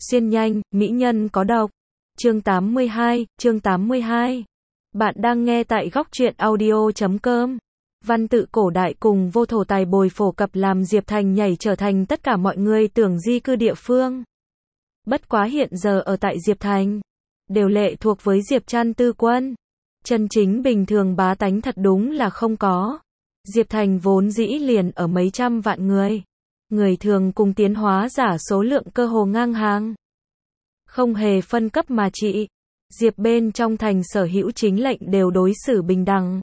Xuyên nhanh, mỹ nhân có độc. Chương 82. Bạn đang nghe tại góc truyện audio.com. Văn tự cổ đại cùng vô thổ tài bồi phổ cập làm Diệp Thành nhảy trở thành tất cả mọi người tưởng di cư địa phương. Bất quá hiện giờ ở tại Diệp Thành, đều lệ thuộc với Diệp Trăn tư quân. Chân chính bình thường bá tánh thật đúng là không có. Diệp Thành vốn dĩ liền ở mấy trăm vạn người. Người thường cùng tiến hóa giả số lượng cơ hồ ngang hàng. Không hề phân cấp mà trị. Diệp bên trong thành sở hữu chính lệnh đều đối xử bình đẳng.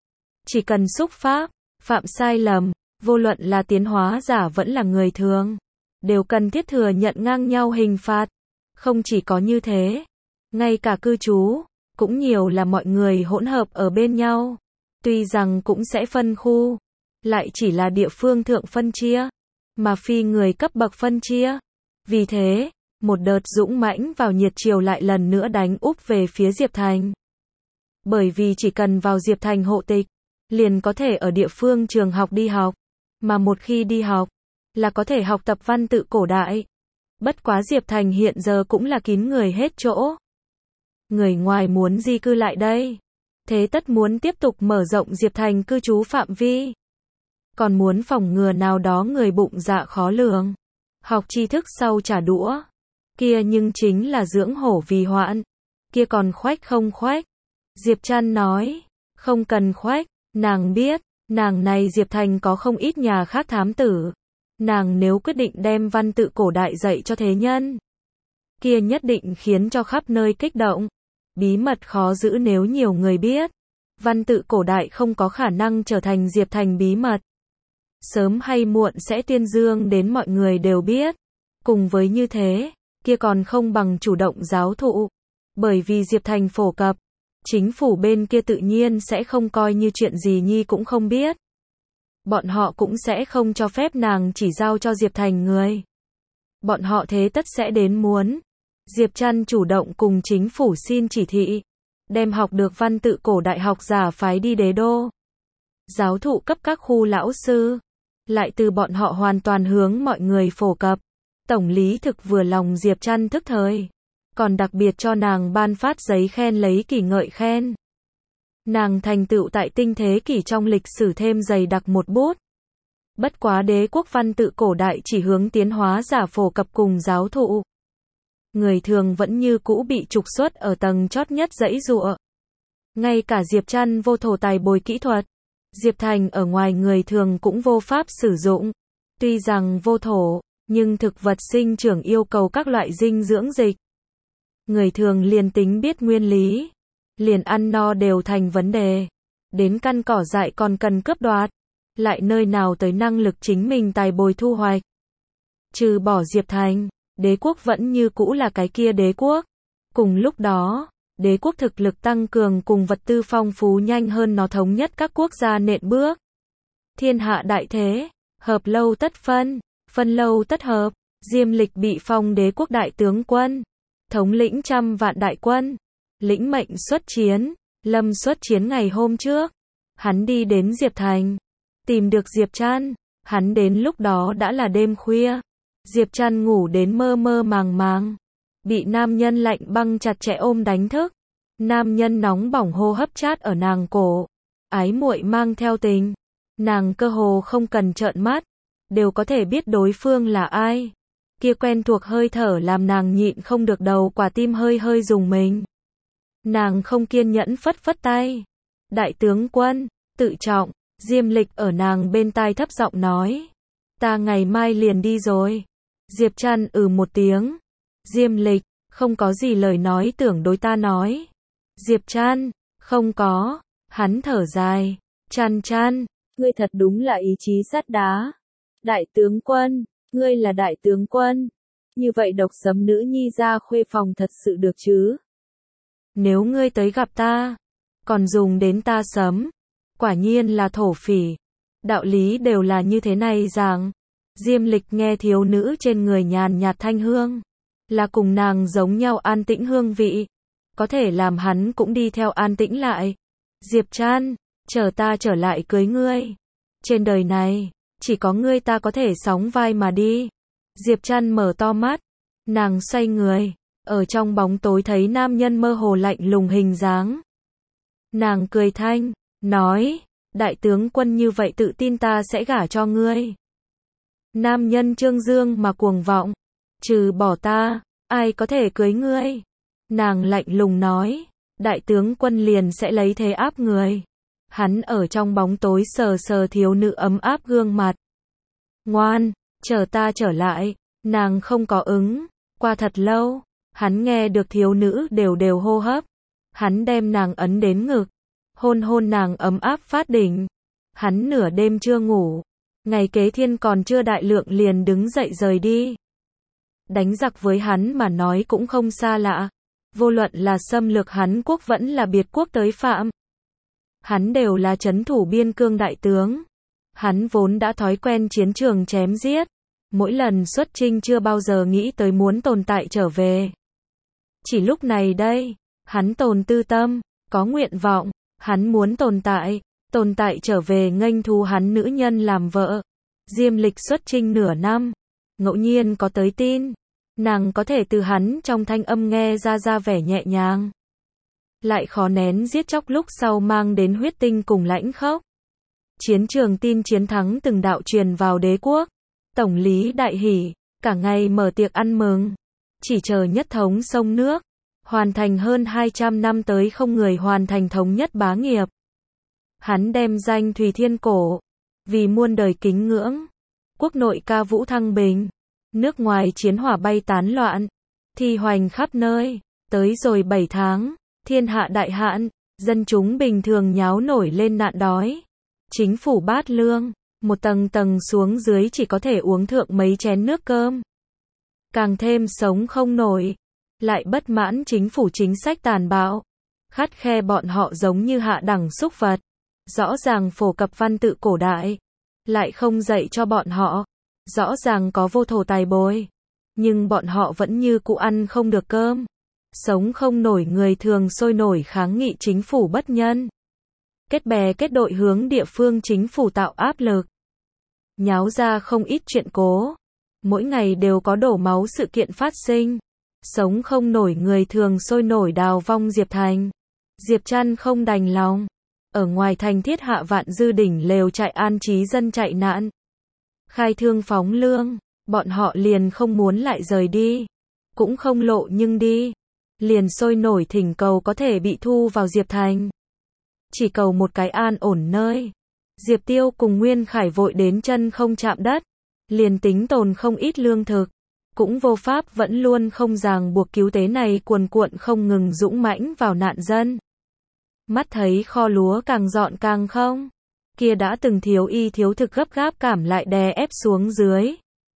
Chỉ cần xúc pháp, phạm sai lầm, vô luận là tiến hóa giả vẫn là người thường, đều cần thiết thừa nhận ngang nhau hình phạt. Không chỉ có như thế, ngay cả cư trú, cũng nhiều là mọi người hỗn hợp ở bên nhau. Tuy rằng cũng sẽ phân khu, lại chỉ là địa phương thượng phân chia, mà phi người cấp bậc phân chia. Vì thế, một đợt dũng mãnh vào nhiệt triều lại lần nữa đánh úp về phía Diệp Thành. Bởi vì chỉ cần vào Diệp Thành hộ tịch, liền có thể ở địa phương trường học đi học, mà một khi đi học, là có thể học tập văn tự cổ đại. Bất quá Diệp Thành hiện giờ cũng là kín người hết chỗ. Người ngoài muốn di cư lại đây, thế tất muốn tiếp tục mở rộng Diệp Thành cư trú phạm vi. Còn muốn phòng ngừa nào đó người bụng dạ khó lường, học tri thức sau trả đũa. Kia nhưng chính là dưỡng hổ vì hoạn. Kia còn khoách không khoách? Diệp Trăn nói, không cần khoách, nàng biết, nàng này Diệp Thành có không ít nhà khác thám tử. Nàng nếu quyết định đem văn tự cổ đại dạy cho thế nhân, kia nhất định khiến cho khắp nơi kích động. Bí mật khó giữ nếu nhiều người biết. Văn tự cổ đại không có khả năng trở thành Diệp Thành bí mật. Sớm hay muộn sẽ tuyên dương đến mọi người đều biết. Cùng với như thế, kia còn không bằng chủ động giáo thụ. Bởi vì Diệp Thành phổ cập, chính phủ bên kia tự nhiên sẽ không coi như chuyện gì nhi cũng không biết. Bọn họ cũng sẽ không cho phép nàng chỉ giao cho Diệp Thành người. Bọn họ thế tất sẽ đến muốn. Diệp Trăn chủ động cùng chính phủ xin chỉ thị, đem học được văn tự cổ đại học giả phái đi đế đô. Giáo thụ cấp các khu lão sư, lại từ bọn họ hoàn toàn hướng mọi người phổ cập. Tổng lý thực vừa lòng Diệp Trăn thức thời, còn đặc biệt cho nàng ban phát giấy khen lấy kỷ ngợi khen. Nàng thành tựu tại tinh thế kỷ trong lịch sử thêm dày đặc một bút. Bất quá đế quốc văn tự cổ đại chỉ hướng tiến hóa giả phổ cập cùng giáo thụ. Người thường vẫn như cũ bị trục xuất ở tầng chót nhất giãy giụa. Ngay cả Diệp Trăn vô thổ tài bồi kỹ thuật, Diệp Thành ở ngoài người thường cũng vô pháp sử dụng. Tuy rằng vô thổ, nhưng thực vật sinh trưởng yêu cầu các loại dinh dưỡng dịch. Người thường liền tính biết nguyên lý, liền ăn no đều thành vấn đề. Đến căn cỏ dại còn cần cướp đoạt, lại nơi nào tới năng lực chính mình tài bồi thu hoạch. Trừ bỏ Diệp Thành, đế quốc vẫn như cũ là cái kia đế quốc. Cùng lúc đó, đế quốc thực lực tăng cường cùng vật tư phong phú nhanh hơn nó thống nhất các quốc gia nện bước. Thiên hạ đại thế, hợp lâu tất phân, phân lâu tất hợp. Diêm Lịch bị phong đế quốc đại tướng quân, thống lĩnh trăm vạn đại quân, lĩnh mệnh xuất chiến. Lâm xuất chiến ngày hôm trước, hắn đi đến Diệp Thành, tìm được Diệp Trăn. Hắn đến lúc đó đã là đêm khuya. Diệp Trăn ngủ đến mơ mơ màng màng, bị nam nhân lạnh băng chặt chẽ ôm đánh thức. Nam nhân nóng bỏng hô hấp chát ở nàng cổ, ái muội mang theo tình. Nàng cơ hồ không cần trợn mắt, đều có thể biết đối phương là ai. Kia quen thuộc hơi thở làm nàng nhịn không được đầu quả tim hơi hơi rùng mình. Nàng không kiên nhẫn phất phất tay. Đại tướng quân, tự trọng. Diêm Lịch ở nàng bên tai thấp giọng nói, ta ngày mai liền đi rồi. Diệp Trăn một tiếng. Diêm Lịch, không có gì lời nói tưởng đối ta nói. Diệp Trăn, không có. Hắn thở dài. Trăn Trăn, ngươi thật đúng là ý chí sắt đá. Đại tướng quân, ngươi là đại tướng quân. Như vậy độc sấm nữ nhi ra khuê phòng thật sự được chứ? Nếu ngươi tới gặp ta, còn dùng đến ta sấm, quả nhiên là thổ phỉ. Đạo lý đều là như thế này rằng. Diêm Lịch nghe thiếu nữ trên người nhàn nhạt thanh hương, là cùng nàng giống nhau an tĩnh hương vị, có thể làm hắn cũng đi theo an tĩnh lại. Diệp Trăn, chờ ta trở lại cưới ngươi. Trên đời này, chỉ có ngươi ta có thể sóng vai mà đi. Diệp Trăn mở to mắt, Nàng xoay người, ở trong bóng tối thấy nam nhân mơ hồ lạnh lùng hình dáng. Nàng cười thanh, nói, đại tướng quân như vậy tự tin ta sẽ gả cho ngươi. Nam nhân trương dương mà cuồng vọng, trừ bỏ ta, ai có thể cưới ngươi? Nàng lạnh lùng nói, đại tướng quân liền sẽ lấy thế áp người. Hắn ở trong bóng tối sờ sờ thiếu nữ ấm áp gương mặt. Ngoan, chờ ta trở lại, nàng không có ứng. Qua thật lâu, hắn nghe được thiếu nữ đều đều hô hấp. Hắn đem nàng ấn đến ngực, hôn hôn nàng ấm áp phát đỉnh. Hắn nửa đêm chưa ngủ, ngày kế thiên còn chưa đại lượng liền đứng dậy rời đi. Đánh giặc với hắn mà nói cũng không xa lạ, vô luận là xâm lược hắn quốc vẫn là biệt quốc tới phạm. Hắn đều là trấn thủ biên cương đại tướng. Hắn vốn đã thói quen chiến trường chém giết, mỗi lần xuất chinh chưa bao giờ nghĩ tới muốn tồn tại trở về. Chỉ lúc này đây, hắn tồn tư tâm, có nguyện vọng, hắn muốn tồn tại trở về nghênh thu hắn nữ nhân làm vợ. Diêm lịch xuất chinh nửa năm, ngẫu nhiên có tới tin, nàng có thể từ hắn trong thanh âm nghe ra vẻ nhẹ nhàng. Lại khó nén giết chóc lúc sau mang đến huyết tinh cùng lãnh khốc. Chiến trường tin chiến thắng từng đạo truyền vào đế quốc. Tổng lý đại hỉ, cả ngày mở tiệc ăn mừng. Chỉ chờ nhất thống sông nước. Hoàn thành hơn 200 năm tới không người hoàn thành thống nhất bá nghiệp. Hắn đem danh Thùy Thiên Cổ. Vì muôn đời kính ngưỡng. Quốc nội ca vũ thăng bình. Nước ngoài chiến hỏa bay tán loạn. Thi hoành khắp nơi. Tới rồi 7 tháng. Thiên hạ đại hạn. Dân chúng bình thường nháo nổi lên nạn đói. Chính phủ bát lương. Một tầng tầng xuống dưới chỉ có thể uống thượng mấy chén nước cơm. Càng thêm sống không nổi. Lại bất mãn chính phủ chính sách tàn bạo. Khắt khe bọn họ giống như hạ đẳng súc vật. Rõ ràng phổ cập văn tự cổ đại. Lại không dạy cho bọn họ. Rõ ràng có vô thổ tài bồi. Nhưng bọn họ vẫn như cũ ăn không được cơm. Sống không nổi, người thường sôi nổi kháng nghị chính phủ bất nhân. Kết bè kết đội hướng địa phương chính phủ tạo áp lực. Nháo ra không ít chuyện cố. Mỗi ngày đều có đổ máu sự kiện phát sinh. Sống không nổi, người thường sôi nổi đào vong Diệp Thành. Diệp Trăn không đành lòng. Ở ngoài thành thiết hạ vạn dư đỉnh lều trại an trí dân chạy nạn. Khai thương phóng lương. Bọn họ liền không muốn lại rời đi. Cũng không lộ nhưng đi. Liền sôi nổi thỉnh cầu có thể bị thu vào Diệp Thành. Chỉ cầu một cái an ổn nơi. Diệp Tiêu cùng Nguyên Khải vội đến chân không chạm đất. Liền tính tồn không ít lương thực. Cũng vô pháp vẫn luôn không ràng buộc cứu tế này cuồn cuộn không ngừng dũng mãnh vào nạn dân. Mắt thấy kho lúa càng dọn càng không. Kia đã từng thiếu y thiếu thực gấp gáp cảm lại đè ép xuống dưới.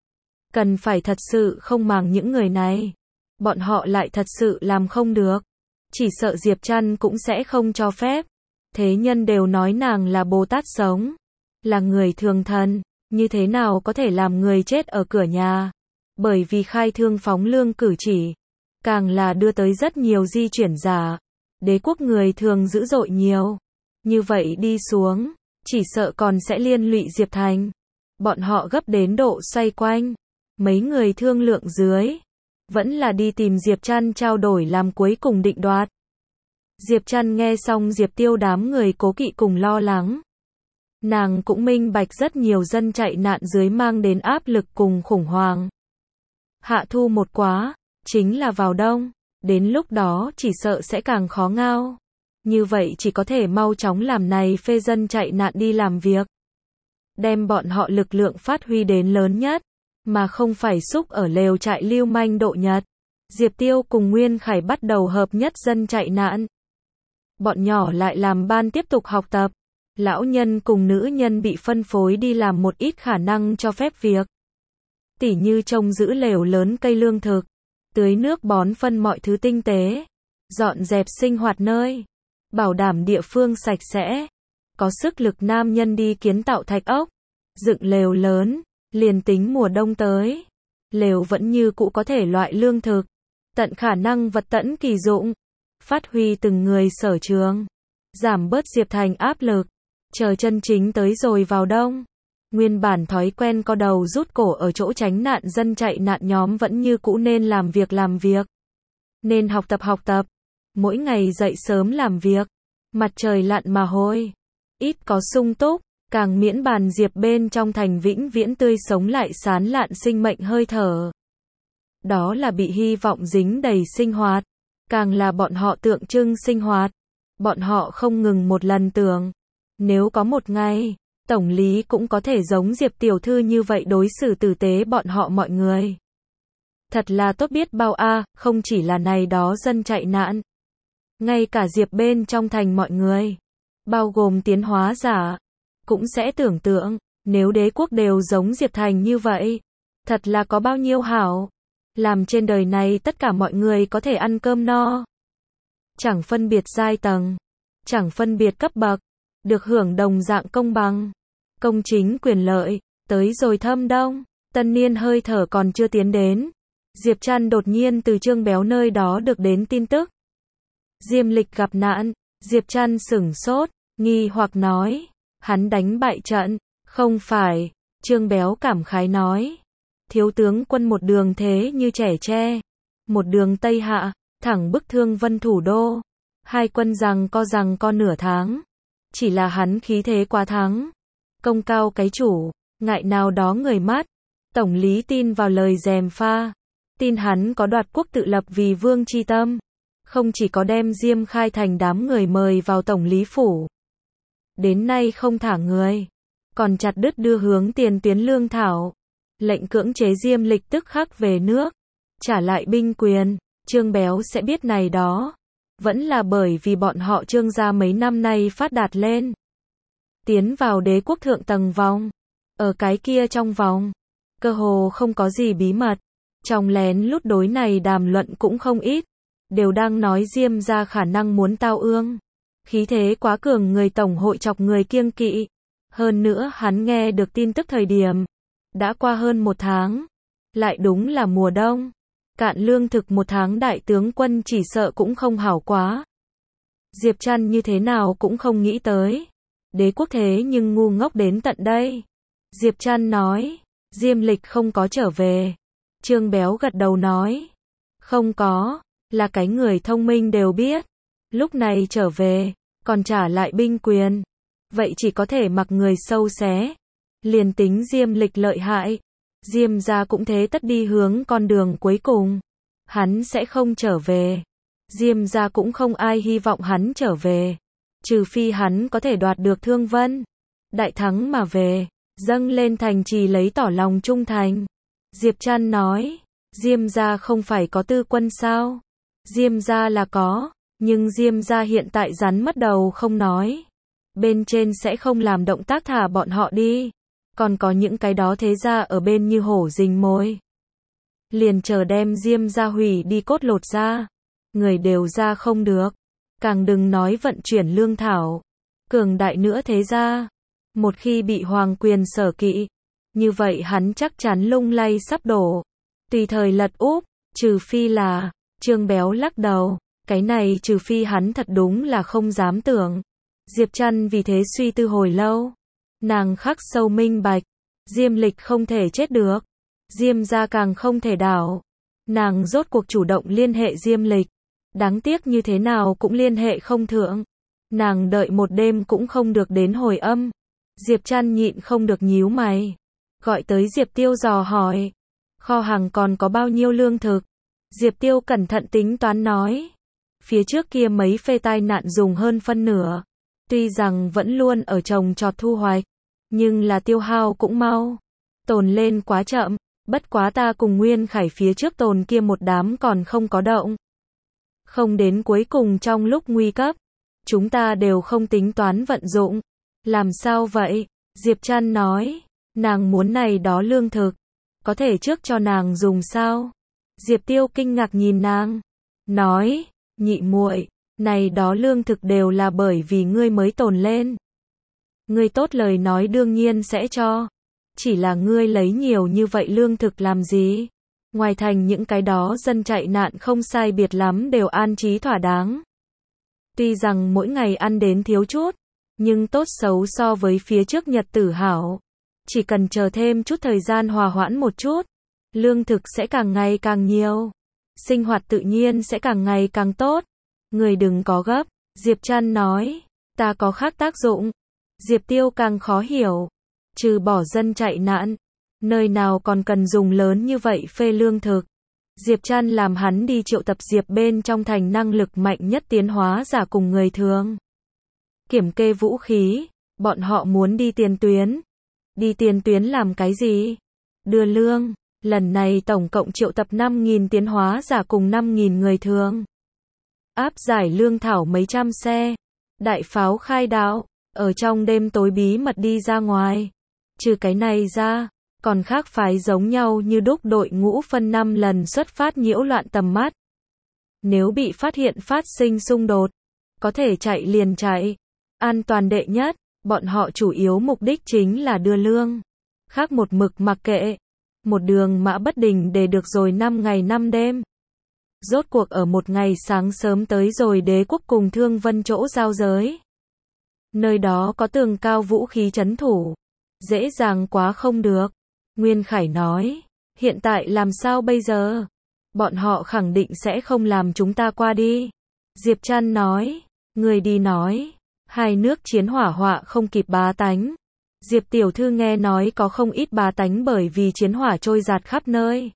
Cần phải thật sự không màng những người này. Bọn họ lại thật sự làm không được. Chỉ sợ Diệp Trăn cũng sẽ không cho phép. Thế nhân đều nói nàng là Bồ Tát sống. Là người thường thần. Như thế nào có thể làm người chết ở cửa nhà. Bởi vì khai thương phóng lương cử chỉ. Càng là đưa tới rất nhiều di chuyển giả. Đế quốc người thường dữ dội nhiều. Như vậy đi xuống. Chỉ sợ còn sẽ liên lụy Diệp Thành. Bọn họ gấp đến độ xoay quanh. Mấy người thương lượng dưới. Vẫn là đi tìm Diệp Trăn trao đổi làm cuối cùng định đoạt. Diệp Trăn nghe xong Diệp Tiêu đám người cố kỵ cùng lo lắng. Nàng cũng minh bạch rất nhiều dân chạy nạn dưới mang đến áp lực cùng khủng hoảng. Hạ thu một quá, chính là vào đông. Đến lúc đó chỉ sợ sẽ càng khó ngao. Như vậy chỉ có thể mau chóng làm này phê dân chạy nạn đi làm việc. Đem bọn họ lực lượng phát huy đến lớn nhất. Mà không phải xúc ở lều trại lưu manh độ nhật. Diệp Tiêu cùng Nguyên Khải bắt đầu hợp nhất dân chạy nạn. Bọn nhỏ lại làm ban tiếp tục học tập. Lão nhân cùng nữ nhân bị phân phối đi làm một ít khả năng cho phép việc. Tỉ như trông giữ lều lớn cây lương thực. Tưới nước bón phân mọi thứ tinh tế. Dọn dẹp sinh hoạt nơi. Bảo đảm địa phương sạch sẽ. Có sức lực nam nhân đi kiến tạo thạch ốc. Dựng lều lớn. Liền tính mùa đông tới. Lều vẫn như cũ có thể loại lương thực. Tận khả năng vật tẫn kỳ dụng. Phát huy từng người sở trường. Giảm bớt Diệp Thành áp lực. Chờ chân chính tới rồi vào đông. Nguyên bản thói quen co đầu rút cổ ở chỗ tránh nạn dân chạy nạn nhóm vẫn như cũ nên làm việc. Nên học tập. Mỗi ngày dậy sớm làm việc. Mặt trời lặn mà hôi. Ít có sung túc. Càng miễn bàn Diệp bên trong thành vĩnh viễn tươi sống lại sán lạn sinh mệnh hơi thở. Đó là bị hy vọng dính đầy sinh hoạt. Càng là bọn họ tượng trưng sinh hoạt. Bọn họ không ngừng một lần tưởng. Nếu có một ngày, tổng lý cũng có thể giống Diệp tiểu thư như vậy đối xử tử tế bọn họ mọi người. Thật là tốt biết bao a, không chỉ là này đó dân chạy nạn. Ngay cả Diệp bên trong thành mọi người, bao gồm tiến hóa giả, cũng sẽ tưởng tượng, nếu đế quốc đều giống Diệp thành như vậy, thật là có bao nhiêu hảo. Làm trên đời này tất cả mọi người có thể ăn cơm no. Chẳng phân biệt giai tầng, chẳng phân biệt cấp bậc, được hưởng đồng dạng công bằng, công chính quyền lợi. Tới rồi Thâm Đông, tân niên hơi thở còn chưa tiến đến. Diệp Trăn đột nhiên từ Trương Béo nơi đó được đến tin tức. Diêm Lịch gặp nạn, Diệp Trăn sửng sốt, nghi hoặc nói, hắn đánh bại trận, không phải, Trương Béo cảm khái nói. Thiếu tướng quân một đường thế như trẻ tre, một đường Tây Hạ, thẳng bức Thương Vân thủ đô. Hai quân rằng co nửa tháng. Chỉ là hắn khí thế quá thắng. Công cao cái chủ, ngại nào đó người mắt. Tổng lý tin vào lời gièm pha. Tin hắn có đoạt quốc tự lập vì vương chi tâm. Không chỉ có đem Diêm Khai thành đám người mời vào tổng lý phủ. Đến nay không thả người. Còn chặt đứt đưa hướng tiền tuyến lương thảo. Lệnh cưỡng chế Diêm Lịch tức khắc về nước. Trả lại binh quyền. Trương Béo sẽ biết này đó. Vẫn là bởi vì bọn họ Trương gia mấy năm nay phát đạt lên. Tiến vào đế quốc thượng tầng vòng. Ở cái kia trong vòng. Cơ hồ không có gì bí mật. Trong lén lút đối này đàm luận cũng không ít. Đều đang nói Diêm gia khả năng muốn tao ương. Khí thế quá cường người tổng hội chọc người kiêng kỵ. Hơn nữa hắn nghe được tin tức thời điểm. Đã qua hơn một tháng. Lại đúng là mùa đông. Cạn lương thực một tháng đại tướng quân chỉ sợ cũng không hảo quá. Diệp Trăn như thế nào cũng không nghĩ tới. Đế quốc thế nhưng ngu ngốc đến tận đây. Diệp Trăn nói. Diêm Lịch không có trở về. Trương Béo gật đầu nói. Không có. Là cái người thông minh đều biết. Lúc này trở về. Còn trả lại binh quyền. Vậy chỉ có thể mặc người sâu xé. Liền tính Diêm Lịch lợi hại. Diêm gia cũng thế tất đi hướng con đường cuối cùng. Hắn sẽ không trở về. Diêm gia cũng không ai hy vọng hắn trở về. Trừ phi hắn có thể đoạt được Thương Vân. Đại thắng mà về. Dâng lên thành trì lấy tỏ lòng trung thành. Diệp Trăn nói. Diêm gia không phải có tư quân sao? Diêm gia là có. Nhưng Diêm gia hiện tại rắn mất đầu không nói. Bên trên sẽ không làm động tác thả bọn họ đi. Còn có những cái đó thế ra ở bên như hổ rình mồi. Liền chờ đem Diêm gia hủy đi cốt lột ra. Người đều ra không được. Càng đừng nói vận chuyển lương thảo. Cường đại nữa thế ra. Một khi bị hoàng quyền sở kỵ. Như vậy hắn chắc chắn lung lay sắp đổ. Tùy thời lật úp. Trừ phi là. Trương Béo lắc đầu. Cái này trừ phi hắn thật đúng là không dám tưởng. Diệp Trăn vì thế suy tư hồi lâu. Nàng khắc sâu minh bạch. Diêm Lịch không thể chết được. Diêm gia càng không thể đảo. Nàng rốt cuộc chủ động liên hệ Diêm Lịch. Đáng tiếc như thế nào cũng liên hệ không thượng. Nàng đợi một đêm cũng không được đến hồi âm. Diệp Trăn nhịn không được nhíu mày. Gọi tới Diệp Tiêu dò hỏi. Kho hàng còn có bao nhiêu lương thực? Diệp Tiêu cẩn thận tính toán nói. Phía trước kia mấy phê tai nạn dùng hơn phân nửa. Tuy rằng vẫn luôn ở trồng trọt thu hoạch. Nhưng là tiêu hao cũng mau. Tồn lên quá chậm. Bất quá ta cùng Nguyên Khải phía trước tồn kia một đám còn không có động. Không đến cuối cùng trong lúc nguy cấp. Chúng ta đều không tính toán vận dụng. Làm sao vậy? Diệp Trăn nói. Nàng muốn này đó lương thực. Có thể trước cho nàng dùng sao? Diệp Tiêu kinh ngạc nhìn nàng. Nói. Nhị muội, này đó lương thực đều là bởi vì ngươi mới tồn lên. Ngươi tốt lời nói đương nhiên sẽ cho. Chỉ là ngươi lấy nhiều như vậy lương thực làm gì? Ngoài thành những cái đó dân chạy nạn không sai biệt lắm đều an trí thỏa đáng. Tuy rằng mỗi ngày ăn đến thiếu chút, nhưng tốt xấu so với phía trước nhật tử hảo. Chỉ cần chờ thêm chút thời gian hòa hoãn một chút, lương thực sẽ càng ngày càng nhiều, sinh hoạt tự nhiên sẽ càng ngày càng tốt. Người đừng có gấp, Diệp Trăn nói, ta có khác tác dụng. Diệp Tiêu càng khó hiểu, trừ bỏ dân chạy nạn, nơi nào còn cần dùng lớn như vậy phê lương thực. Diệp Trăn làm hắn đi triệu tập Diệp bên trong thành năng lực mạnh nhất tiến hóa giả cùng người thường. Kiểm kê vũ khí, bọn họ muốn đi tiền tuyến. Đi tiền tuyến làm cái gì? Đưa lương, lần này tổng cộng triệu tập 5.000 tiến hóa giả cùng 5.000 người thường. Áp giải lương thảo mấy trăm xe, đại pháo khai đạo, ở trong đêm tối bí mật đi ra ngoài. Trừ cái này ra, còn khác phái giống nhau như đúc đội ngũ phân 5 lần xuất phát nhiễu loạn tầm mắt. Nếu bị phát hiện phát sinh xung đột, có thể chạy liền chạy. An toàn đệ nhất, bọn họ chủ yếu mục đích chính là đưa lương. Khác một mực mặc kệ. Một đường mã bất đình để được rồi 5 ngày 5 đêm. Rốt cuộc ở một ngày sáng sớm tới rồi Đế quốc cùng Thương Vân chỗ giao giới. Nơi đó có tường cao vũ khí trấn thủ. Dễ dàng quá không được. Nguyên Khải nói, hiện tại làm sao bây giờ? Bọn họ khẳng định sẽ không làm chúng ta qua đi. Diệp Trăn nói, người đi nói, hai nước chiến hỏa họa không kịp bá tánh. Diệp tiểu thư nghe nói có không ít bá tánh bởi vì chiến hỏa trôi dạt khắp nơi.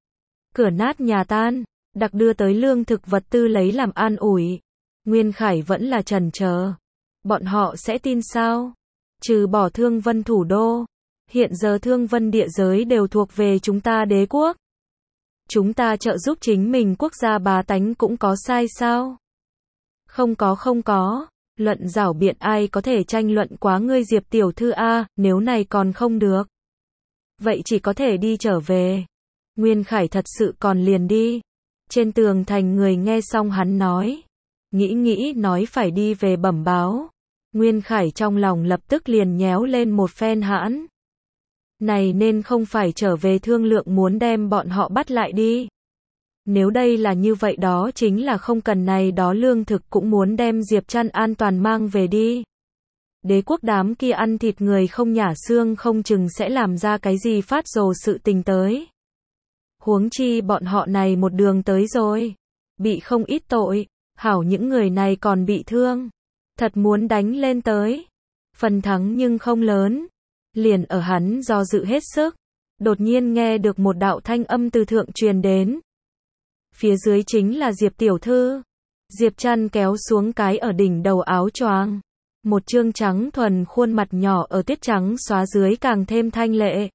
Cửa nát nhà tan, đặc đưa tới lương thực vật tư lấy làm an ủi. Nguyên Khải vẫn là chần chờ. Bọn họ sẽ tin sao? Trừ bỏ Thương Vân thủ đô. Hiện giờ Thương Vân địa giới đều thuộc về chúng ta Đế quốc. Chúng ta trợ giúp chính mình quốc gia bá tánh cũng có sai sao? Không có. Luận giảo biện ai có thể tranh luận quá ngươi Diệp tiểu thư a, nếu này còn không được. Vậy chỉ có thể đi trở về. Nguyên Khải thật sự còn liền đi. Trên tường thành người nghe xong hắn nói. Nghĩ nói phải đi về bẩm báo. Nguyên Khải trong lòng lập tức liền nhéo lên một phen hãn. Này nên không phải trở về thương lượng muốn đem bọn họ bắt lại đi. Nếu đây là như vậy đó chính là không cần này đó lương thực cũng muốn đem Diệp Trăn an toàn mang về đi. Đế quốc đám kia ăn thịt người không nhả xương không chừng sẽ làm ra cái gì phát rồ sự tình tới. Huống chi bọn họ này một đường tới rồi. Bị không ít tội, hảo những người này còn bị thương. Thật muốn đánh lên tới. Phần thắng nhưng không lớn. Liền ở hắn do dự hết sức. Đột nhiên nghe được một đạo thanh âm từ thượng truyền đến. Phía dưới chính là Diệp tiểu thư. Diệp Trăn kéo xuống cái ở đỉnh đầu áo choàng. Một trương trắng thuần khuôn mặt nhỏ ở tiết trắng xóa dưới càng thêm thanh lệ.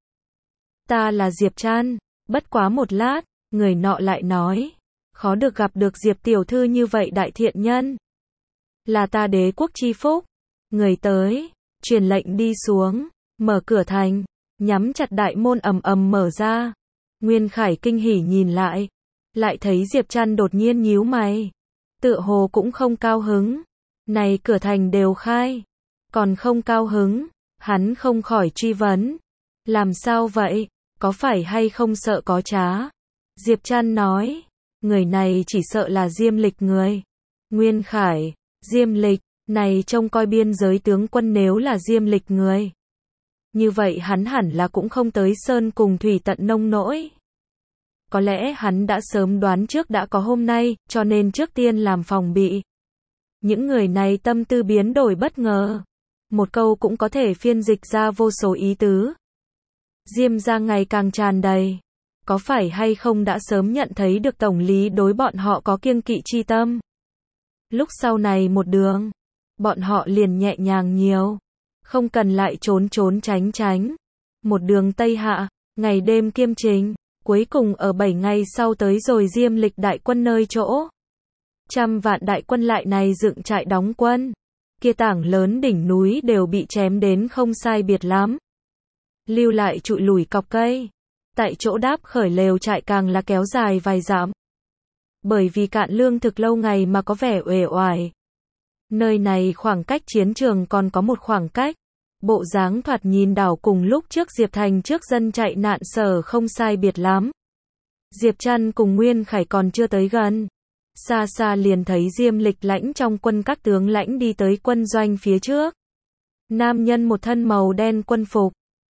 Ta là Diệp Trăn. Bất quá một lát, người nọ lại nói. Khó được gặp được Diệp tiểu thư như vậy đại thiện nhân. Là ta Đế quốc chi phúc. Người tới, truyền lệnh đi xuống, mở cửa thành, nhắm chặt đại môn ầm ầm mở ra. Nguyên Khải kinh hỉ nhìn lại thấy Diệp Trăn đột nhiên nhíu mày. Tựa hồ cũng không cao hứng. Này cửa thành đều khai. Còn không cao hứng. Hắn không khỏi truy vấn. Làm sao vậy? Có phải hay không sợ có trá? Diệp Trăn nói. Người này chỉ sợ là Diêm Lịch người. Nguyên Khải. Diêm Lịch. Này trông coi biên giới tướng quân nếu là Diêm Lịch người. Như vậy hắn hẳn là cũng không tới sơn cùng thủy tận nông nỗi. Có lẽ hắn đã sớm đoán trước đã có hôm nay, cho nên trước tiên làm phòng bị. Những người này tâm tư biến đổi bất ngờ. Một câu cũng có thể phiên dịch ra vô số ý tứ. Diêm gia ngày càng tràn đầy. Có phải hay không đã sớm nhận thấy được tổng lý đối bọn họ có kiêng kỵ chi tâm. Lúc sau này một đường, bọn họ liền nhẹ nhàng nhiều. Không cần lại trốn tránh. Một đường Tây Hạ, ngày đêm kiêm trình. Cuối cùng ở 7 ngày sau tới rồi Diêm Lịch đại quân nơi chỗ. 100 vạn đại quân lại này dựng trại đóng quân. Kia tảng lớn đỉnh núi đều bị chém đến không sai biệt lắm. Lưu lại trụi lủi cọc cây. Tại chỗ đáp khởi lều trại càng là kéo dài vài dặm. Bởi vì cạn lương thực lâu ngày mà có vẻ uể oải. Nơi này khoảng cách chiến trường còn có một khoảng cách. Bộ dáng thoạt nhìn đảo cùng lúc trước Diệp Thành trước dân chạy nạn sở không sai biệt lắm. Diệp Trăn cùng Nguyên Khải còn chưa tới gần. Xa xa liền thấy Diêm Lịch lãnh trong quân các tướng lãnh đi tới quân doanh phía trước. Nam nhân một thân màu đen quân phục.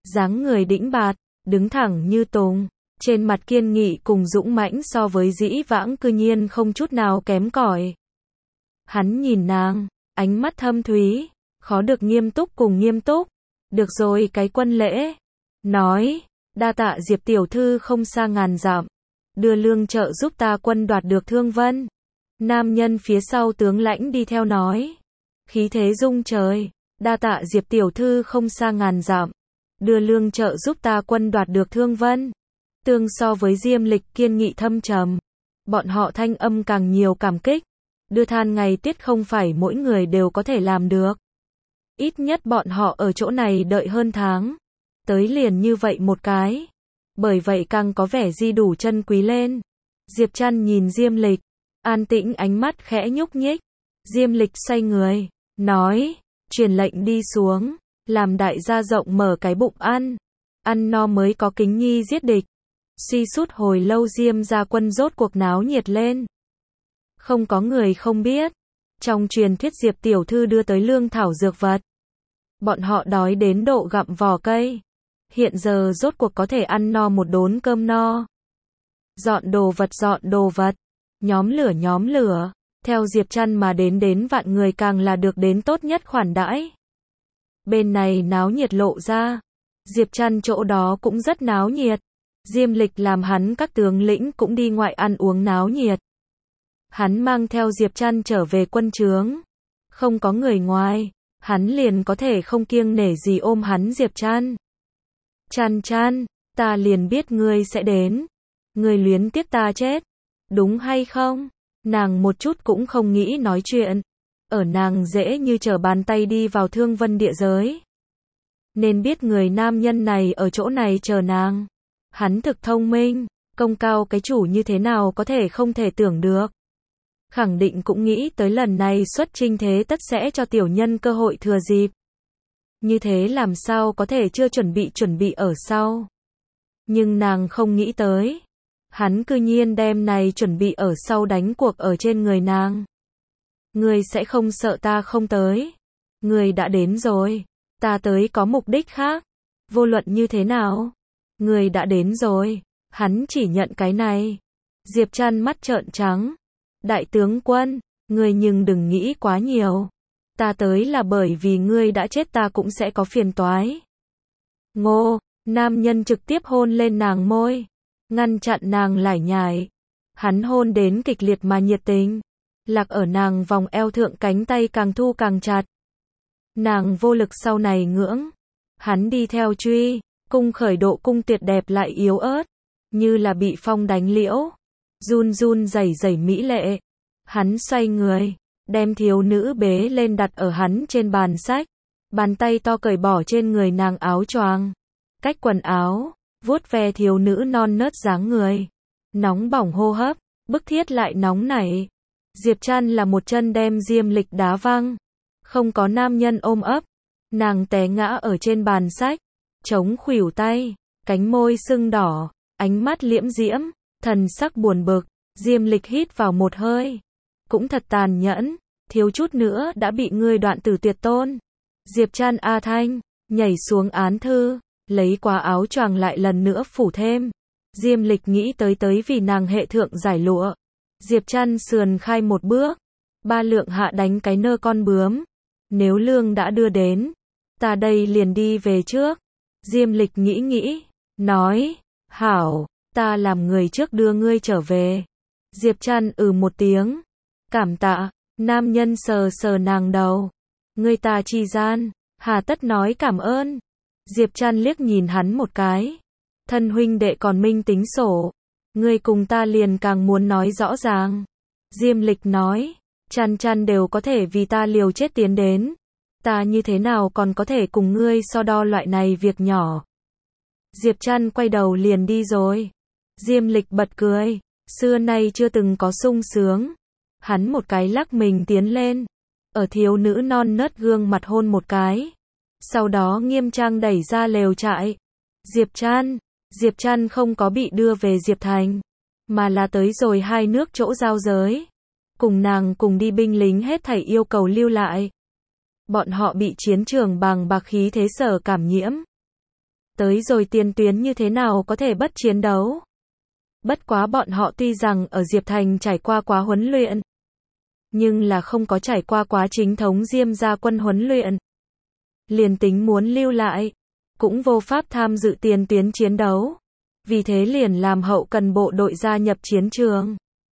dáng người đĩnh bạt, đứng thẳng như tùng, trên mặt kiên nghị cùng dũng mãnh so với dĩ vãng cư nhiên không chút nào kém cỏi. Hắn nhìn nàng, ánh mắt thâm thúy, khó được nghiêm túc cùng nghiêm túc. Được rồi, cái quân lễ. Nói, đa tạ Diệp tiểu thư không xa ngàn dặm, đưa lương trợ giúp ta quân đoạt được Thương Vân. Nam nhân phía sau tướng lãnh đi theo nói, khí thế rung trời, đa tạ Diệp tiểu thư không xa ngàn dặm, đưa lương trợ giúp ta quân đoạt được Thương Vân. Tương so với Diêm Lịch kiên nghị thâm trầm, bọn họ thanh âm càng nhiều cảm kích. Đưa than ngày tiết không phải mỗi người đều có thể làm được. Ít nhất bọn họ ở chỗ này đợi hơn tháng. Tới liền như vậy một cái. Bởi vậy càng có vẻ di đủ chân quý lên. Diệp Trăn nhìn Diêm Lịch, an tĩnh ánh mắt khẽ nhúc nhích. Diêm Lịch xoay người, nói, truyền lệnh đi xuống, làm đại gia rộng mở cái bụng ăn no mới có kính nhi giết địch. Suy sút hồi lâu Diêm gia quân rốt cuộc náo nhiệt lên. Không có người không biết, trong truyền thuyết Diệp tiểu thư đưa tới lương thảo dược vật. Bọn họ đói đến độ gặm vỏ cây. Hiện giờ rốt cuộc có thể ăn no một đốn cơm no. Dọn đồ vật, nhóm lửa, theo Diệp Trăn mà đến vạn người càng là được đến tốt nhất khoản đãi. Bên này náo nhiệt lộ ra, Diệp Trăn chỗ đó cũng rất náo nhiệt. Diêm Lịch làm hắn các tướng lĩnh cũng đi ngoại ăn uống náo nhiệt. Hắn mang theo Diệp Trăn trở về quân trướng. Không có người ngoài, hắn liền có thể không kiêng nể gì ôm hắn Diệp Trăn. Trăn, ta liền biết ngươi sẽ đến. Ngươi luyến tiếc ta chết, đúng hay không? Nàng một chút cũng không nghĩ nói chuyện. Ở nàng dễ như trở bàn tay đi vào Thương Vân địa giới. Nên biết người nam nhân này ở chỗ này chờ nàng. Hắn thực thông minh, công cao cái chủ như thế nào có thể không thể tưởng được. Khẳng định cũng nghĩ tới lần này xuất chinh thế tất sẽ cho tiểu nhân cơ hội thừa dịp. Như thế làm sao có thể chưa chuẩn bị ở sau. Nhưng nàng không nghĩ tới. Hắn cư nhiên đem này chuẩn bị ở sau đánh cuộc ở trên người nàng. Ngươi sẽ không sợ ta không tới. Ngươi đã đến rồi. Ta tới có mục đích khác. Vô luận như thế nào. Ngươi đã đến rồi. Hắn chỉ nhận cái này. Diệp Trăn mắt trợn trắng. Đại tướng quân, ngươi nhưng đừng nghĩ quá nhiều. Ta tới là bởi vì ngươi đã chết ta cũng sẽ có phiền toái. Ngô, nam nhân trực tiếp hôn lên nàng môi. Ngăn chặn nàng lải nhải. Hắn hôn đến kịch liệt mà nhiệt tình. Lạc ở nàng vòng eo thượng cánh tay càng thu càng chặt. Nàng vô lực sau này ngưỡng. Hắn đi theo truy. Cung khởi độ cung tuyệt đẹp lại yếu ớt. Như là bị phong đánh liễu. Run rẩy mỹ lệ. Hắn xoay người. Đem thiếu nữ bế lên đặt ở hắn trên bàn sách. Bàn tay to cởi bỏ trên người nàng áo choàng. Cách quần áo. Vuốt ve thiếu nữ non nớt dáng người. Nóng bỏng hô hấp. Bức thiết lại nóng nảy. Diệp Trăn là một chân đem Diêm Lịch đá văng. Không có nam nhân ôm ấp. Nàng té ngã ở trên bàn sách. Chống khuỷu tay. Cánh môi sưng đỏ. Ánh mắt liễm diễm. Thần sắc buồn bực. Diêm Lịch hít vào một hơi. Cũng thật tàn nhẫn. Thiếu chút nữa đã bị ngươi đoạn tử tuyệt tôn. Diệp Trăn a thanh. Nhảy xuống án thư. Lấy qua áo choàng lại lần nữa phủ thêm. Diêm Lịch nghĩ tới vì nàng hệ thượng giải lụa. Diệp Trăn sườn khai một bước. 3 lượng hạ đánh cái nơ con bướm. Nếu lương đã đưa đến. Ta đây liền đi về trước. Diêm Lịch nghĩ. Nói. Hảo. Ta làm người trước đưa ngươi trở về. Diệp Trăn một tiếng. Cảm tạ. Nam nhân sờ nàng đầu. Ngươi ta chi gian. Hà tất nói cảm ơn. Diệp Trăn liếc nhìn hắn một cái. Thân huynh đệ còn minh tính sổ. Ngươi cùng ta liền càng muốn nói rõ ràng. Diêm Lịch nói. Trăn đều có thể vì ta liều chết tiến đến. Ta như thế nào còn có thể cùng ngươi so đo loại này việc nhỏ. Diệp Trăn quay đầu liền đi rồi. Diêm Lịch bật cười. Xưa nay chưa từng có sung sướng. Hắn một cái lắc mình tiến lên. Ở thiếu nữ non nớt gương mặt hôn một cái. Sau đó nghiêm trang đẩy ra lều trại. Diệp Trăn không có bị đưa về Diệp Thành. Mà là tới rồi hai nước chỗ giao giới. Cùng nàng cùng đi binh lính hết thảy yêu cầu lưu lại. Bọn họ bị chiến trường bằng bạc khí thế sở cảm nhiễm. Tới rồi tiền tuyến như thế nào có thể bất chiến đấu. Bất quá bọn họ tuy rằng ở Diệp Thành trải qua quá huấn luyện, nhưng là không có trải qua quá chính thống Diêm gia quân huấn luyện. Liền tính muốn lưu lại, cũng vô pháp tham dự tiền tuyến chiến đấu. Vì thế liền làm hậu cần bộ đội gia nhập chiến trường.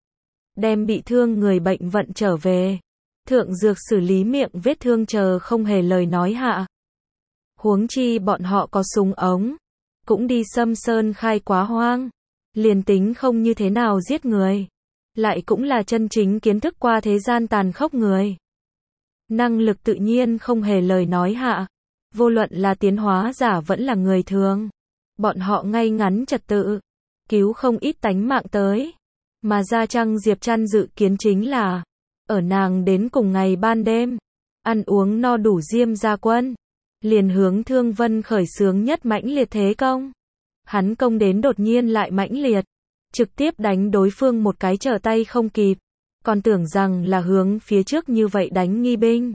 Đem bị thương người bệnh vận trở về. Thượng dược xử lý miệng vết thương chờ không hề lời nói hạ. Huống chi bọn họ có súng ống. Cũng đi xâm sơn khai quá hoang. Liền tính không như thế nào giết người. Lại cũng là chân chính kiến thức qua thế gian tàn khốc người. Năng lực tự nhiên không hề lời nói hạ. Vô luận là tiến hóa giả vẫn là người thường. Bọn họ ngay ngắn trật tự. Cứu không ít tánh mạng tới. Mà Gia Trăng Diệp Trăn dự kiến chính là ở nàng đến cùng ngày ban đêm. Ăn uống no đủ Diêm gia quân. Liền hướng Thương Vân khởi xướng nhất mãnh liệt thế công. Hắn công đến đột nhiên lại mãnh liệt. Trực tiếp đánh đối phương một cái trở tay không kịp. Còn tưởng rằng là hướng phía trước như vậy đánh nghi binh.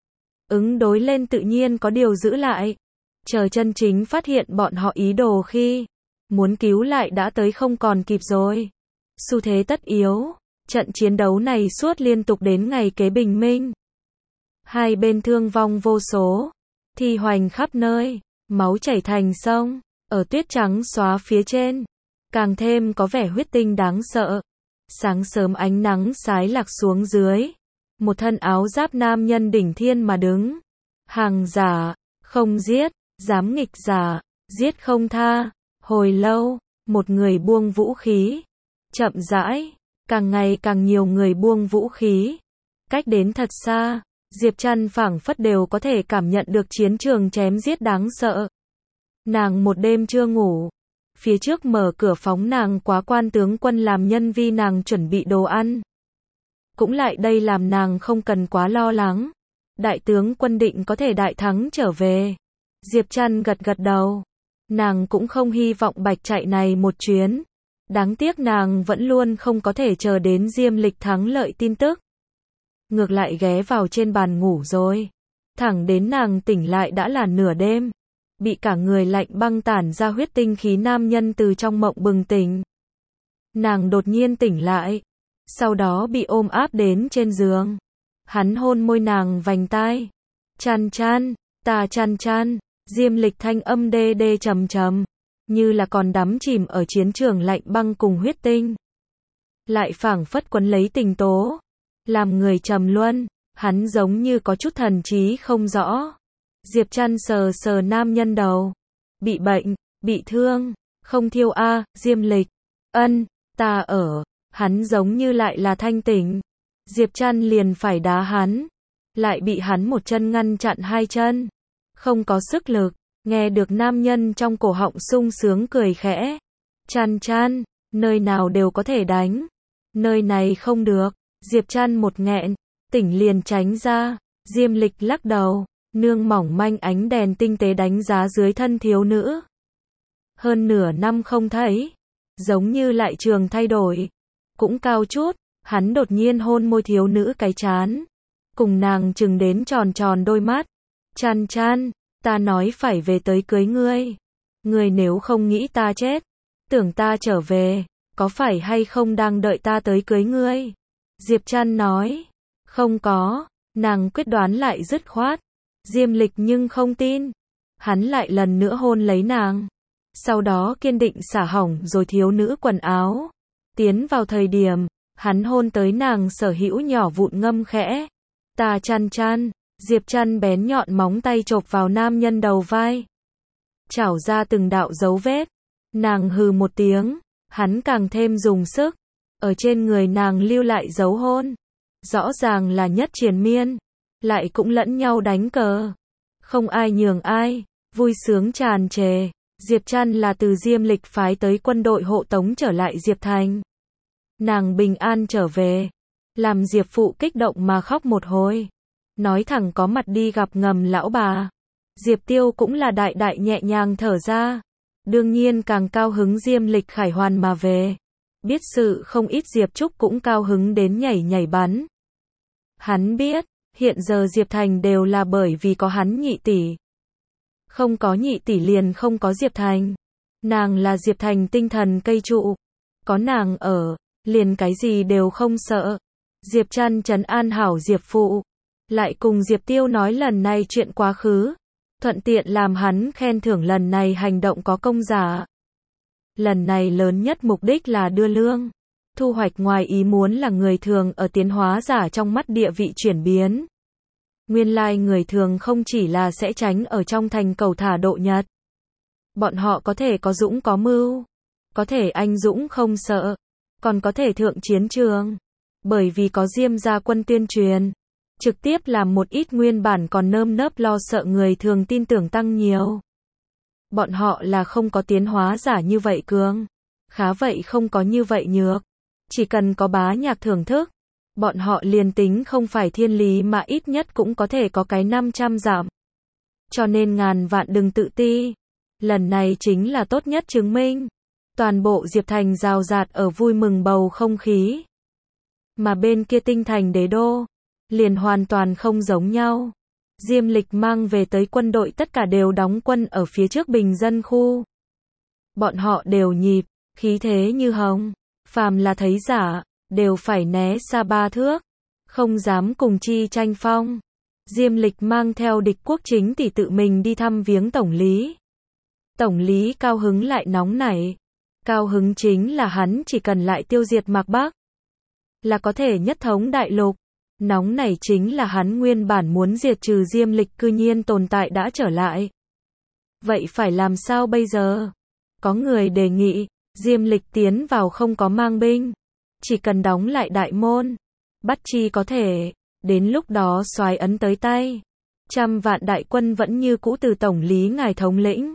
Ứng đối lên tự nhiên có điều giữ lại. Chờ chân chính phát hiện bọn họ ý đồ khi muốn cứu lại đã tới không còn kịp rồi. Xu thế tất yếu. Trận chiến đấu này suốt liên tục đến ngày kế bình minh. Hai bên thương vong vô số. Thi hoành khắp nơi. Máu chảy thành sông. Ở tuyết trắng xóa phía trên. Càng thêm có vẻ huyết tinh đáng sợ. Sáng sớm ánh nắng sái lạc xuống dưới. Một thân áo giáp nam nhân đỉnh thiên mà đứng. Hàng giả, không giết, dám nghịch giả, giết không tha. Hồi lâu, một người buông vũ khí. Chậm rãi, càng ngày càng nhiều người buông vũ khí. Cách đến thật xa, Diệp Trăn phảng phất đều có thể cảm nhận được chiến trường chém giết đáng sợ. Nàng một đêm chưa ngủ. Phía trước mở cửa phóng nàng quá quan tướng quân làm nhân vi nàng chuẩn bị đồ ăn. Cũng lại đây làm nàng không cần quá lo lắng. Đại tướng quân định có thể đại thắng trở về. Diệp Trăn gật gật đầu. Nàng cũng không hy vọng bạch chạy này một chuyến. Đáng tiếc nàng vẫn luôn không có thể chờ đến Diêm Lịch thắng lợi tin tức. Ngược lại ghé vào trên bàn ngủ rồi. Thẳng đến nàng tỉnh lại đã là nửa đêm. Bị cả người lạnh băng tản ra huyết tinh khí nam nhân từ trong mộng bừng tỉnh. Nàng đột nhiên tỉnh lại. Sau đó bị ôm áp đến trên giường. Hắn hôn môi nàng vành tai. Chăn chăn, ta chăn chăn. Diêm Lịch thanh âm đê đê trầm trầm. Như là còn đắm chìm ở chiến trường lạnh băng cùng huyết tinh. Lại phảng phất quấn lấy tình tố. Làm người trầm luân. Hắn giống như có chút thần trí không rõ. Diệp Trăn sờ sờ nam nhân đầu. Bị bệnh, bị thương. Không thiêu a, Diêm Lịch. Ân, ta ở. Hắn giống như lại là thanh tỉnh. Diệp Trăn liền phải đá hắn. Lại bị hắn một chân ngăn chặn hai chân. Không có sức lực. Nghe được nam nhân trong cổ họng sung sướng cười khẽ. Trăn chăn, nơi nào đều có thể đánh. Nơi này không được. Diệp Trăn một nghẹn. Tỉnh liền tránh ra. Diêm Lịch lắc đầu. Nương mỏng manh ánh đèn tinh tế đánh giá dưới thân thiếu nữ. Hơn nửa năm không thấy. Giống như lại trường thay đổi. Cũng cao chút. Hắn đột nhiên hôn môi thiếu nữ cái trán. Cùng nàng chừng đến tròn tròn đôi mắt. Chăn chăn, ta nói phải về tới cưới ngươi. Ngươi nếu không nghĩ ta chết. Tưởng ta trở về. Có phải hay không đang đợi ta tới cưới ngươi? Diệp Trăn nói. Không có. Nàng quyết đoán lại dứt khoát. Diêm Lịch nhưng không tin. Hắn lại lần nữa hôn lấy nàng. Sau đó kiên định xả hỏng rồi thiếu nữ quần áo. Tiến vào thời điểm, hắn hôn tới nàng sở hữu nhỏ vụn ngâm khẽ. Ta chăn chăn. Diệp Trăn bén nhọn móng tay chộp vào nam nhân đầu vai. Chảo ra từng đạo dấu vết. Nàng hừ một tiếng. Hắn càng thêm dùng sức. Ở trên người nàng lưu lại dấu hôn. Rõ ràng là nhất triền miên. Lại cũng lẫn nhau đánh cờ. Không ai nhường ai. Vui sướng tràn trề. Diệp Trăn là từ Diêm Lịch phái tới quân đội hộ tống trở lại Diệp Thành. Nàng bình an trở về. Làm Diệp phụ kích động mà khóc một hồi. Nói thẳng có mặt đi gặp ngầm lão bà. Diệp Tiêu cũng là đại đại nhẹ nhàng thở ra. Đương nhiên càng cao hứng Diêm Lịch khải hoàn mà về. Biết sự không ít Diệp Trúc cũng cao hứng đến nhảy nhảy bắn. Hắn biết, hiện giờ Diệp Thành đều là bởi vì có hắn nhị tỷ. Không có nhị tỷ liền không có Diệp Thành. Nàng là Diệp Thành tinh thần cây trụ. Có nàng ở, liền cái gì đều không sợ. Diệp Trăn trấn an hảo Diệp Phụ. Lại cùng Diệp Tiêu nói lần này chuyện quá khứ. Thuận tiện làm hắn khen thưởng lần này hành động có công giả. Lần này lớn nhất mục đích là đưa lương. Thu hoạch ngoài ý muốn là người thường ở tiến hóa giả trong mắt địa vị chuyển biến. Nguyên lai người thường không chỉ là sẽ tránh ở trong thành cầu thả độ nhật. Bọn họ có thể có dũng có mưu. Có thể anh dũng không sợ. Còn có thể thượng chiến trường. Bởi vì có Diêm gia quân tuyên truyền. Trực tiếp làm một ít nguyên bản còn nơm nớp lo sợ người thường tin tưởng tăng nhiều. Bọn họ là không có tiến hóa giả như vậy cường. Khá vậy không có như vậy nhược. Chỉ cần có bá nhạc thưởng thức. Bọn họ liền tính không phải thiên lý mà ít nhất cũng có thể có cái 500 giảm. Cho nên ngàn vạn đừng tự ti. Lần này chính là tốt nhất chứng minh. Toàn bộ Diệp Thành rào rạt ở vui mừng bầu không khí. Mà bên kia Tinh Thành đế đô, liền hoàn toàn không giống nhau. Diêm Lịch mang về tới quân đội tất cả đều đóng quân ở phía trước bình dân khu. Bọn họ đều nhịp, khí thế như hồng. Phàm là thấy giả, đều phải né xa 3 thước. Không dám cùng chi tranh phong. Diêm Lịch mang theo địch quốc chính tỷ tự mình đi thăm viếng tổng lý. Tổng lý cao hứng lại nóng nảy. Cao hứng chính là hắn chỉ cần lại tiêu diệt Mạc Bắc. Là có thể nhất thống đại lục. Nóng nảy chính là hắn nguyên bản muốn diệt trừ Diêm Lịch cư nhiên tồn tại đã trở lại. Vậy phải làm sao bây giờ? Có người đề nghị, Diêm Lịch tiến vào không có mang binh. Chỉ cần đóng lại đại môn. Bắt chi có thể. Đến lúc đó soái ấn tới tay. 100 vạn đại quân vẫn như cũ từ tổng lý ngài thống lĩnh.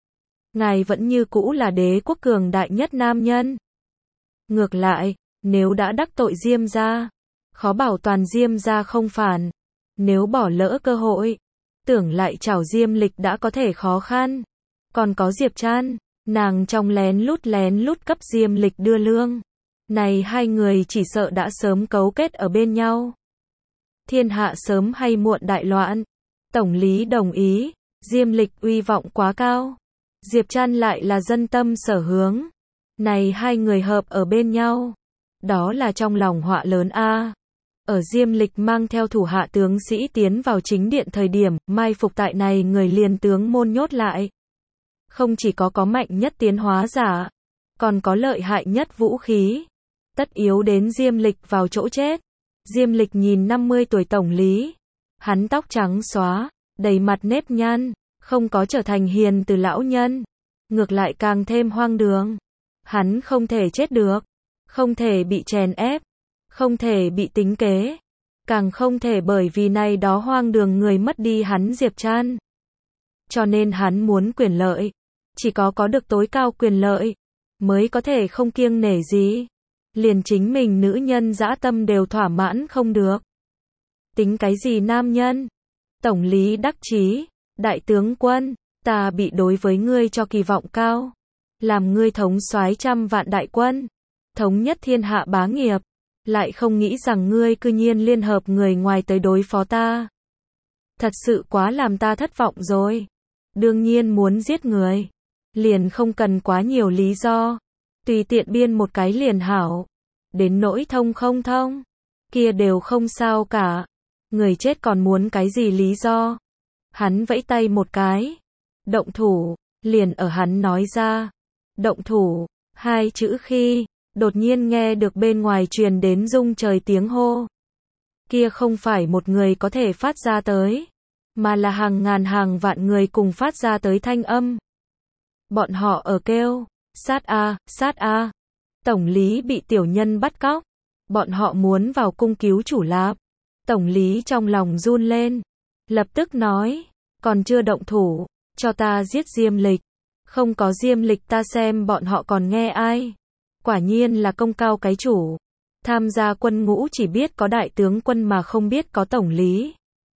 Ngài vẫn như cũ là đế quốc cường đại nhất nam nhân. Ngược lại, nếu đã đắc tội Diêm gia, khó bảo toàn Diêm gia không phản. Nếu bỏ lỡ cơ hội, tưởng lại chảo Diêm Lịch đã có thể khó khăn. Còn có Diệp Trăn, nàng trong lén lút cấp Diêm Lịch đưa lương. Này hai người chỉ sợ đã sớm cấu kết ở bên nhau. Thiên hạ sớm hay muộn đại loạn. Tổng lý đồng ý, Diêm Lịch uy vọng quá cao. Diệp Trăn lại là dân tâm sở hướng. Này hai người hợp ở bên nhau. Đó là trong lòng họa lớn a. Ở Diêm Lịch mang theo thủ hạ tướng sĩ tiến vào chính điện thời điểm, mai phục tại này người liền tướng môn nhốt lại. Không chỉ có mạnh nhất tiến hóa giả, còn có lợi hại nhất vũ khí. Tất yếu đến Diêm Lịch vào chỗ chết. Diêm Lịch nhìn 50 tuổi tổng lý. Hắn tóc trắng xóa, đầy mặt nếp nhăn, không có trở thành hiền từ lão nhân. Ngược lại càng thêm hoang đường. Hắn không thể chết được. Không thể bị chèn ép. Không thể bị tính kế. Càng không thể bởi vì này đó hoang đường người mất đi hắn Diệp Trăn. Cho nên hắn muốn quyền lợi. Chỉ có được tối cao quyền lợi, mới có thể không kiêng nể gì. Liền chính mình nữ nhân dã tâm đều thỏa mãn không được. Tính cái gì nam nhân? Tổng lý đắc chí, đại tướng quân, ta bị đối với ngươi cho kỳ vọng cao. Làm ngươi thống soái 100 vạn đại quân. Thống nhất thiên hạ bá nghiệp. Lại không nghĩ rằng ngươi cư nhiên liên hợp người ngoài tới đối phó ta. Thật sự quá làm ta thất vọng rồi. Đương nhiên muốn giết người. Liền không cần quá nhiều lý do. Tùy tiện biên một cái liền hảo. Đến nỗi thông không thông. Kia đều không sao cả. Người chết còn muốn cái gì lý do. Hắn vẫy tay một cái. Động thủ. Liền ở hắn nói ra. Động thủ. Hai chữ khi. Đột nhiên nghe được bên ngoài truyền đến rung trời tiếng hô. Kia không phải một người có thể phát ra tới. Mà là hàng ngàn hàng vạn người cùng phát ra tới thanh âm. Bọn họ ở kêu. Sát a, sát a. Tổng lý bị tiểu nhân bắt cóc. Bọn họ muốn vào cung cứu chủ Lạp. Tổng lý trong lòng run lên. Lập tức nói. Còn chưa động thủ. Cho ta giết Diêm Lịch. Không có Diêm Lịch ta xem bọn họ còn nghe ai. Quả nhiên là công cao cái chủ. Tham gia quân ngũ chỉ biết có đại tướng quân mà không biết có tổng lý.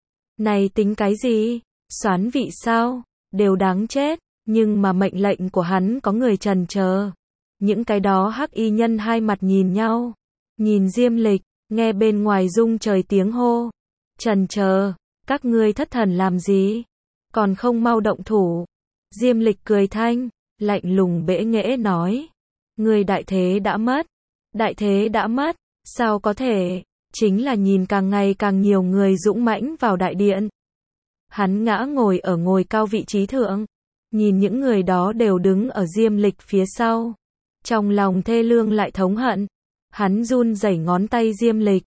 Này tính cái gì? Soán vị sao? Đều đáng chết. Nhưng mà mệnh lệnh của hắn có người trần chờ. Những cái đó hắc y nhân hai mặt nhìn nhau. Nhìn Diêm Lịch, nghe bên ngoài rung trời tiếng hô. Trần chờ, các ngươi thất thần làm gì? còn không mau động thủ. Diêm Lịch cười thanh, lạnh lùng bẽ nghễ nói. Người đại thế đã mất. Đại thế đã mất, sao có thể? Chính là nhìn càng ngày càng nhiều người dũng mãnh vào đại điện. Hắn ngã ngồi ở ngồi cao vị trí thượng. Nhìn những người đó đều đứng ở Diêm Lịch phía sau. Trong lòng thê lương lại thống hận. Hắn run rẩy ngón tay Diêm Lịch.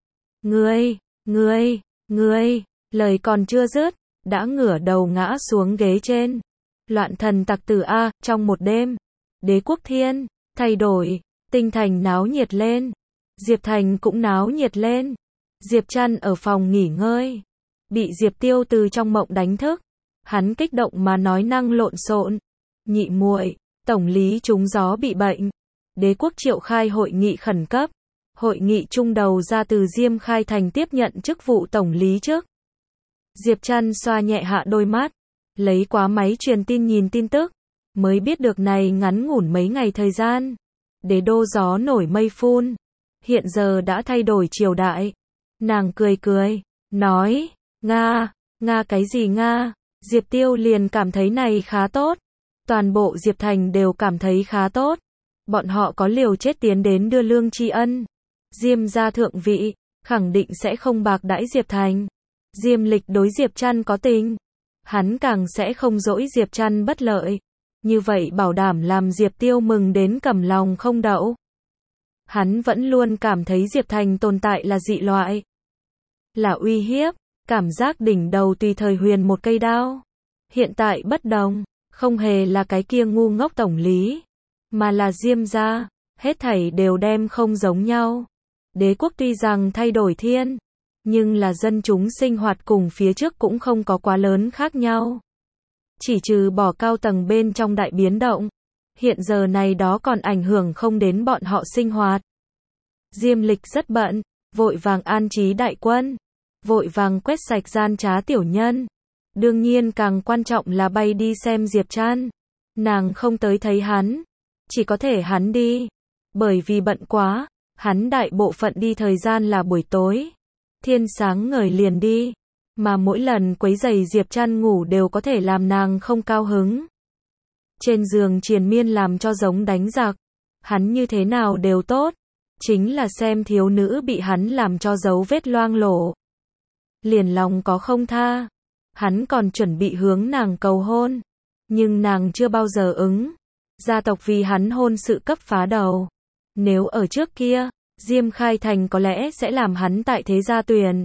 Ngươi, lời còn chưa dứt, đã ngửa đầu ngã xuống ghế trên. Loạn thần tặc tử a, trong một đêm, Đế quốc thiên, thay đổi, Tinh Thành náo nhiệt lên. Diệp Thành cũng náo nhiệt lên. Diệp Trăn ở phòng nghỉ ngơi. Bị Diệp Tiêu từ trong mộng đánh thức. Hắn kích động mà nói năng lộn xộn. Nhị muội, tổng lý trúng gió bị bệnh. Đế quốc triệu khai hội nghị khẩn cấp. Hội nghị trung đầu ra từ Diêm Khai Thành tiếp nhận chức vụ tổng lý trước. Diệp Trăn xoa nhẹ hạ đôi mắt. Lấy quá máy truyền tin nhìn tin tức. Mới biết được này ngắn ngủn mấy ngày thời gian. Đế đô gió nổi mây phun. Hiện giờ đã thay đổi triều đại. Nàng cười, nói, Nga cái gì Nga? Diệp Tiêu liền cảm thấy này khá tốt. Toàn bộ Diệp Thành đều cảm thấy khá tốt. Bọn họ có liều chết tiến đến đưa lương tri ân. Diêm gia thượng vị, khẳng định sẽ không bạc đãi Diệp Thành. Diêm Lịch đối Diệp Trăn có tình. Hắn càng sẽ không dỗi Diệp Trăn bất lợi. Như vậy bảo đảm làm Diệp Tiêu mừng đến cầm lòng không đậu. Hắn vẫn luôn cảm thấy Diệp Thành tồn tại là dị loại. Là uy hiếp, cảm giác đỉnh đầu tùy thời huyền một cây đao. Hiện tại bất đồng, không hề là cái kia ngu ngốc tổng lý, mà là Diêm gia, hết thảy đều đem không giống nhau. Đế quốc tuy rằng thay đổi thiên, nhưng là dân chúng sinh hoạt cùng phía trước cũng không có quá lớn khác nhau. Chỉ trừ bỏ cao tầng bên trong đại biến động, hiện giờ này đó còn ảnh hưởng không đến bọn họ sinh hoạt. Diêm Lịch rất bận, vội vàng an trí đại quân, vội vàng quét sạch gian trá tiểu nhân. Đương nhiên càng quan trọng là bay đi xem Diệp Trăn. Nàng không tới thấy hắn, chỉ có thể hắn đi. Bởi vì bận quá, hắn đại bộ phận đi thời gian là buổi tối. Thiên sáng ngời liền đi, mà mỗi lần quấy rầy Diệp Trăn ngủ đều có thể làm nàng không cao hứng. Trên giường triền miên làm cho giống đánh giặc, hắn như thế nào đều tốt, chính là xem thiếu nữ bị hắn làm cho dấu vết loang lổ. Liền lòng có không tha, hắn còn chuẩn bị hướng nàng cầu hôn, nhưng nàng chưa bao giờ ứng. Gia tộc vì hắn hôn sự cấp phá đầu. Nếu ở trước kia, Diêm Khai Thành có lẽ sẽ làm hắn tại thế gia tuyển.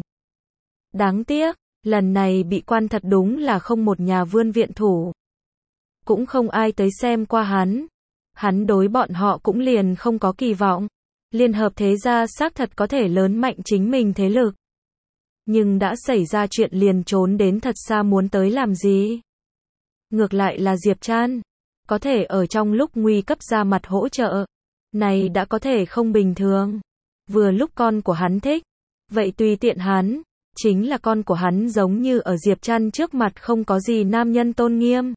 Đáng tiếc, lần này bị quan thật đúng là không một nhà vươn viện thủ. Cũng không ai tới xem qua hắn. Hắn đối bọn họ cũng liền không có kỳ vọng. Liên hợp thế gia xác thật có thể lớn mạnh chính mình thế lực. Nhưng đã xảy ra chuyện liền trốn đến thật xa muốn tới làm gì? Ngược lại là Diệp Trăn, có thể ở trong lúc nguy cấp ra mặt hỗ trợ. Này đã có thể không bình thường. Vừa lúc con của hắn thích, vậy tùy tiện hắn. Chính là con của hắn giống như ở Diệp Trăn trước mặt không có gì nam nhân tôn nghiêm.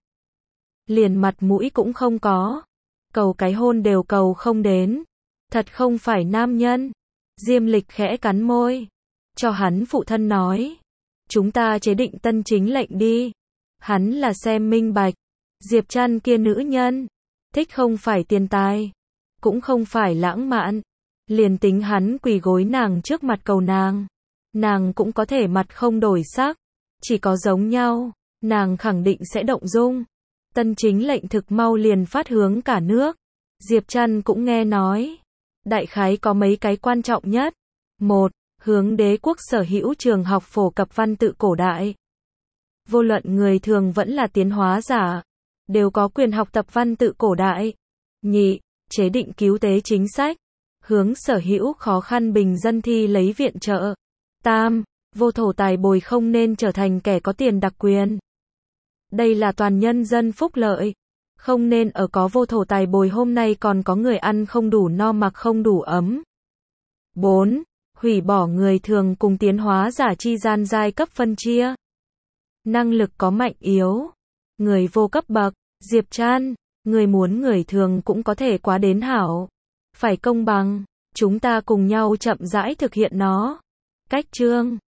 Liền mặt mũi cũng không có. Cầu cái hôn đều cầu không đến. Thật không phải nam nhân. Diêm Lịch khẽ cắn môi. Cho hắn phụ thân nói. Chúng ta chế định tân chính lệnh đi. Hắn là xem minh bạch. Diệp Trăn kia nữ nhân. Thích không phải tiền tài. Cũng không phải lãng mạn. Liền tính hắn quỳ gối nàng trước mặt cầu nàng. Nàng cũng có thể mặt không đổi sắc. Chỉ có giống nhau. Nàng khẳng định sẽ động dung. Tân chính lệnh thực mau liền phát hướng cả nước. Diệp Trăn cũng nghe nói. Đại khái có mấy cái quan trọng nhất. 1. Hướng đế quốc sở hữu trường học phổ cập văn tự cổ đại. Vô luận người thường vẫn là tiến hóa giả, đều có quyền học tập văn tự cổ đại. 2. Chế định cứu tế chính sách. Hướng sở hữu khó khăn bình dân thi lấy viện trợ. 3. Vô thổ tài bồi không nên trở thành kẻ có tiền đặc quyền. Đây là toàn nhân dân phúc lợi. Không nên ở có vô thổ tài bồi hôm nay còn có người ăn không đủ no mặc không đủ ấm. 4. Hủy bỏ người thường cùng tiến hóa giả chi gian giai cấp phân chia. Năng lực có mạnh yếu. Người vô cấp bậc, Diệp Trăn, người muốn người thường cũng có thể quá đến hảo. Phải công bằng, chúng ta cùng nhau chậm rãi thực hiện nó. Cách chương